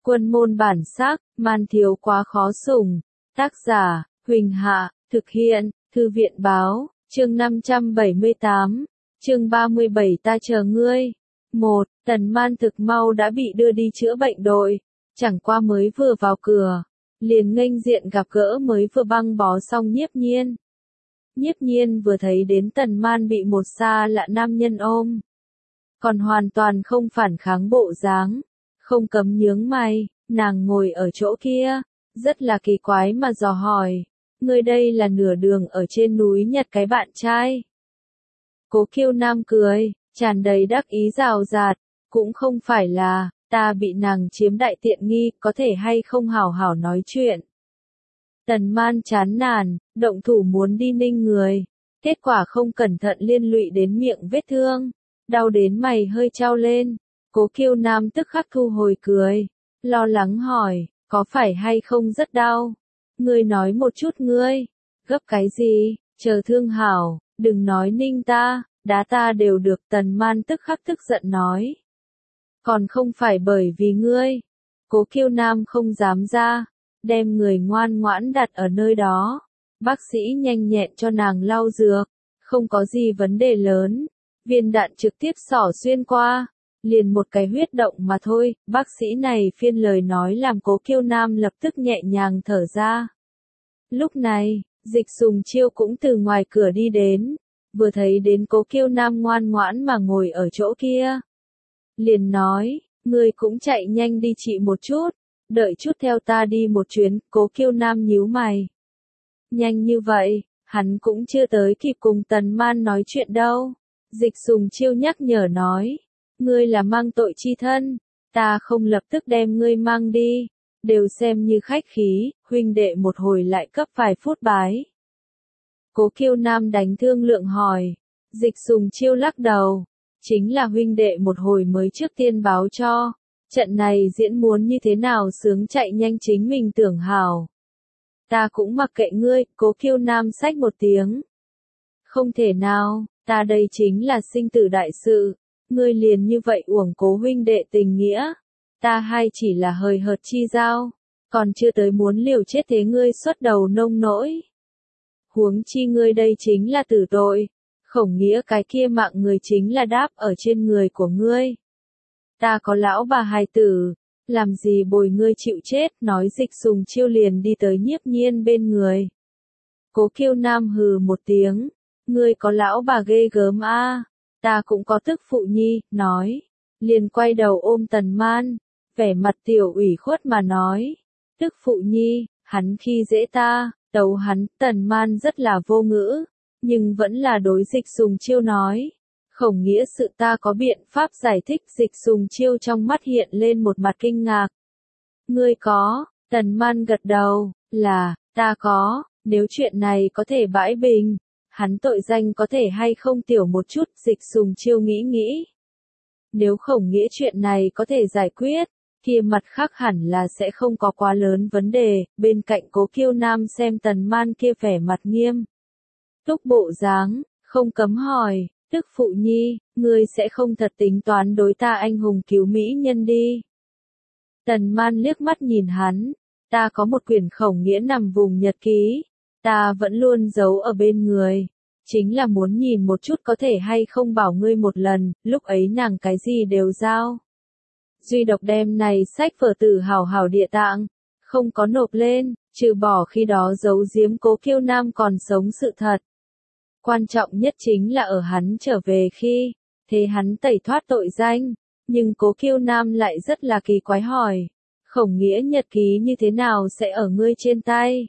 Quân môn bản sắc, man thiếu quá khó sủng. Tác giả, Huỳnh Hạ, thực hiện, Thư viện báo, chương 578, chương 37 ta chờ ngươi. 1. Tần Man thực mau đã bị đưa đi chữa bệnh đội, chẳng qua mới vừa vào cửa, liền nghênh diện gặp gỡ mới vừa băng bó xong Nhiếp Nhiên. Nhiếp Nhiên vừa thấy đến Tần Man bị một xa lạ nam nhân ôm, còn hoàn toàn không phản kháng bộ dáng, không cấm nhướng mày, nàng ngồi ở chỗ kia, rất là kỳ quái mà dò hỏi, ngươi đây là nửa đường ở trên núi nhặt cái bạn trai. Cố Kiêu Nam cười, tràn đầy đắc ý rào rạt, cũng không phải là, ta bị nàng chiếm đại tiện nghi, có thể hay không hảo hảo nói chuyện. Tần Man chán nản, động thủ muốn đi ninh người, kết quả không cẩn thận liên lụy đến miệng vết thương, đau đến mày hơi trao lên. Cố Kiêu Nam tức khắc thu hồi cười, lo lắng hỏi, có phải hay không rất đau? Ngươi nói một chút ngươi, gấp cái gì, chờ thương hảo, đừng nói ninh ta, đá ta đều được. Tần Man tức khắc tức giận nói. Còn không phải bởi vì ngươi. Cố Kiêu Nam không dám ra, đem người ngoan ngoãn đặt ở nơi đó. Bác sĩ nhanh nhẹn cho nàng lau dược, không có gì vấn đề lớn. Viên đạn trực tiếp xỏ xuyên qua, liền một cái huyết động mà thôi. Bác sĩ này phiên lời nói làm Cố Kiêu Nam lập tức nhẹ nhàng thở ra. Lúc này, Dịch Sùng Chiêu cũng từ ngoài cửa đi đến, vừa thấy đến Cố Kiêu Nam ngoan ngoãn mà ngồi ở chỗ kia, liền nói, ngươi cũng chạy nhanh đi trị một chút, đợi chút theo ta đi một chuyến. Cố Kiêu Nam nhíu mày. Nhanh như vậy, hắn cũng chưa tới kịp cùng Tần Man nói chuyện đâu. Dịch Sùng Chiêu nhắc nhở nói, ngươi là mang tội chi thân, ta không lập tức đem ngươi mang đi, đều xem như khách khí, huynh đệ một hồi lại cấp vài phút bái. Cố Kiêu Nam đánh thương lượng hỏi, Dịch Sùng Chiêu lắc đầu, chính là huynh đệ một hồi mới trước tiên báo cho, trận này diễn muốn như thế nào sướng chạy nhanh chính mình tưởng hảo. Ta cũng mặc kệ ngươi. Cố Kiêu Nam xách một tiếng. Không thể nào, ta đây chính là sinh tử đại sự, ngươi liền như vậy uổng cố huynh đệ tình nghĩa, ta hay chỉ là hời hợt chi giao, còn chưa tới muốn liều chết thế ngươi xuất đầu nông nỗi. Huống chi ngươi đây chính là tử tội, Khổng Nghĩa cái kia mạng người chính là đáp ở trên người của ngươi. Ta có lão bà hài tử, làm gì bồi ngươi chịu chết. Nói Dịch Sùng Chiêu liền đi tới Nhiếp Nhiên bên người. Cố Kiêu Nam hừ một tiếng, ngươi có lão bà ghê gớm a, ta cũng có tức phụ nhi. Nói, liền quay đầu ôm Tần Man, vẻ mặt tiểu ủy khuất mà nói, tức phụ nhi, hắn khi dễ ta, tấu hắn. Tần Man rất là vô ngữ, nhưng vẫn là đối Dịch Sùng Chiêu nói, Khổng Nghĩa sự ta có biện pháp giải thích. Dịch Sùng Chiêu trong mắt hiện lên một mặt kinh ngạc. Ngươi có? Tần Man gật đầu, là, ta có. Nếu chuyện này có thể bãi bình, hắn tội danh có thể hay không tiểu một chút. Dịch Sùng Chiêu nghĩ nghĩ. Nếu Khổng Nghĩa chuyện này có thể giải quyết, kia mặt khác hẳn là sẽ không có quá lớn vấn đề. Bên cạnh Cố Kiêu Nam xem Tần Man kia vẻ mặt nghiêm túc bộ dáng, không cấm hỏi, tức phụ nhi, ngươi sẽ không thật tính toán đối ta anh hùng cứu mỹ nhân đi. Tần Man liếc mắt nhìn hắn, ta có một quyển Khổng Nghĩa nằm vùng nhật ký, ta vẫn luôn giấu ở bên người, chính là muốn nhìn một chút có thể hay không bảo ngươi một lần. Lúc ấy nàng cái gì đều giao, duy độc đem này sách vở tử hảo hảo địa tạng, không có nộp lên, trừ bỏ khi đó giấu giếm Cố Kiêu Nam còn sống sự thật. Quan trọng nhất chính là ở hắn trở về khi, thế hắn tẩy thoát tội danh, nhưng Cố Kiêu Nam lại rất là kỳ quái hỏi, Khổng Nghĩa nhật ký như thế nào sẽ ở ngươi trên tay?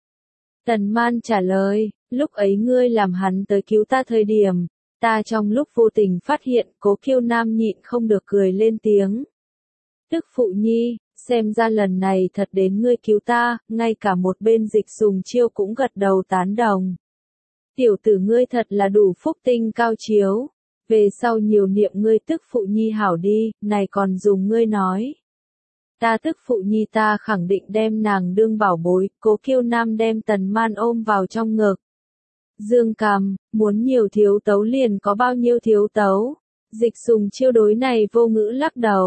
Tần Man trả lời, lúc ấy ngươi làm hắn tới cứu ta thời điểm, ta trong lúc vô tình phát hiện. Cố Kiêu Nam nhịn không được cười lên tiếng. Tức phụ nhi, xem ra lần này thật đến ngươi cứu ta. Ngay cả một bên Dịch Sùng Chiêu cũng gật đầu tán đồng. Tiểu tử ngươi thật là đủ phúc tinh cao chiếu, về sau nhiều niệm ngươi tức phụ nhi hảo đi. Này còn dùng ngươi nói, ta tức phụ nhi ta khẳng định đem nàng đương bảo bối. Cố Kiêu Nam đem Tần Man ôm vào trong ngực, dương cằm, muốn nhiều thiếu tấu liền có bao nhiêu thiếu tấu. Dịch Sùng Chiêu đối này vô ngữ lắc đầu,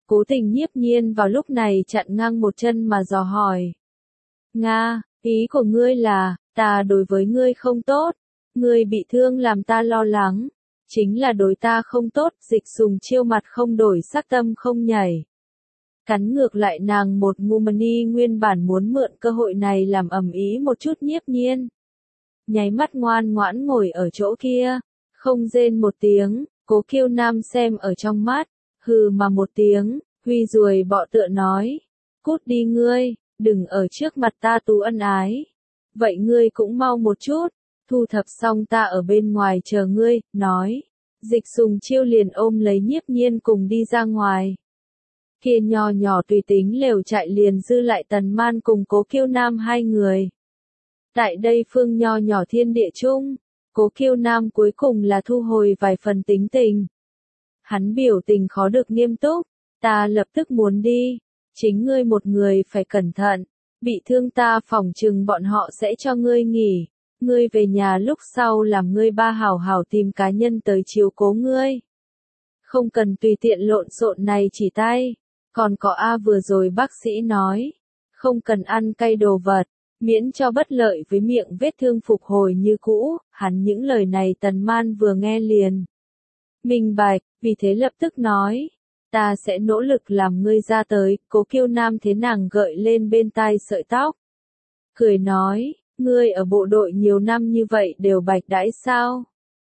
Cố Tình Nhiếp Nhiên vào lúc này chặn ngang một chân mà dò hỏi. Nga, ý của ngươi là, ta đối với ngươi không tốt, ngươi bị thương làm ta lo lắng, chính là đối ta không tốt. Dịch Sùng Chiêu mặt không đổi sắc tâm không nhảy. Cắn ngược lại nàng một ngụm. Mani nguyên bản muốn mượn cơ hội này làm ầm ĩ một chút Nhiếp Nhiên. Nháy mắt ngoan ngoãn ngồi ở chỗ kia, không rên một tiếng. Cố Kiêu Nam xem ở trong mắt, hừ mà một tiếng, huy ruồi bọ tựa nói. Cút đi ngươi, đừng ở trước mặt ta tú ân ái. Vậy ngươi cũng mau một chút, thu thập xong ta ở bên ngoài chờ ngươi, nói. Dịch Sùng Chiêu liền ôm lấy Nhiếp Nhiên cùng đi ra ngoài. Kia nho nhỏ tùy tính lều trại liền dư lại Tần Man cùng Cố Kiêu Nam hai người. Tại đây phương nho nhỏ thiên địa chung, Cố Kiêu Nam cuối cùng là thu hồi vài phần tính tình. Hắn biểu tình khó được nghiêm túc, ta lập tức muốn đi, chính ngươi một người phải cẩn thận, bị thương ta phỏng chừng bọn họ sẽ cho ngươi nghỉ, ngươi về nhà lúc sau làm ngươi ba hảo hảo tìm cá nhân tới chiếu cố ngươi. Không cần tùy tiện lộn xộn này chỉ tay, còn có vừa rồi bác sĩ nói, không cần ăn cay đồ vật, miễn cho bất lợi với miệng vết thương phục hồi như cũ. Hắn những lời này Tần Man vừa nghe liền minh bạch, vì thế lập tức nói, ta sẽ nỗ lực làm ngươi ra tới. Cố Kiêu Nam thế nàng gợi lên bên tai sợi tóc, cười nói, ngươi ở bộ đội nhiều năm như vậy đều bạch đãi sao?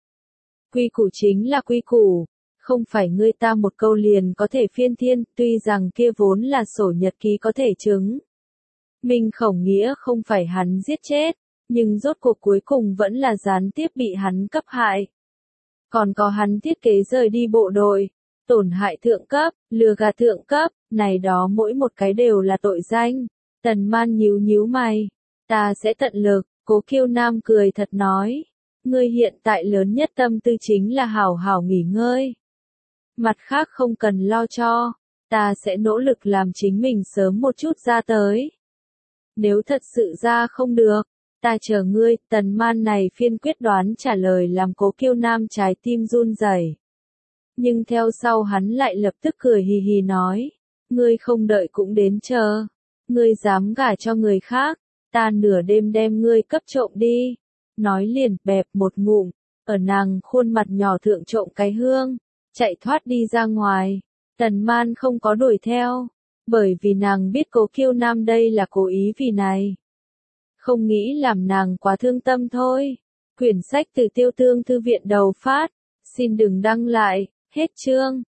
Quy củ chính là quy củ, không phải ngươi ta một câu liền có thể phiên thiên. Tuy rằng kia vốn là sổ nhật ký có thể chứng Minh Khổng Nghĩa không phải hắn giết chết, nhưng rốt cuộc cuối cùng vẫn là gián tiếp bị hắn cấp hại. Còn có hắn thiết kế rời đi bộ đội, tổn hại thượng cấp, lừa gạt thượng cấp, này đó mỗi một cái đều là tội danh. Tần Man nhíu nhíu mày, ta sẽ tận lực. Cố Kiêu Nam cười thật nói, ngươi hiện tại lớn nhất tâm tư chính là hảo hảo nghỉ ngơi. Mặt khác không cần lo cho, ta sẽ nỗ lực làm chính mình sớm một chút ra tới. Nếu thật sự ra không được, ta chờ ngươi. Tần Man này phiên quyết đoán trả lời làm Cố Kiêu Nam trái tim run rẩy. Nhưng theo sau hắn lại lập tức cười hì hì nói, ngươi không đợi cũng đến chờ, ngươi dám gả cho người khác, ta nửa đêm đem ngươi cấp trộm đi. Nói liền bẹp một ngụm, ở nàng khuôn mặt nhỏ thượng trộm cái hương, chạy thoát đi ra ngoài. Tần Man không có đuổi theo, bởi vì nàng biết Cố Kiêu Nam đây là cố ý vì này. Không nghĩ làm nàng quá thương tâm thôi. Quyển sách từ Tiêu Tương Thư viện đầu phát. Xin đừng đăng lại, hết chương.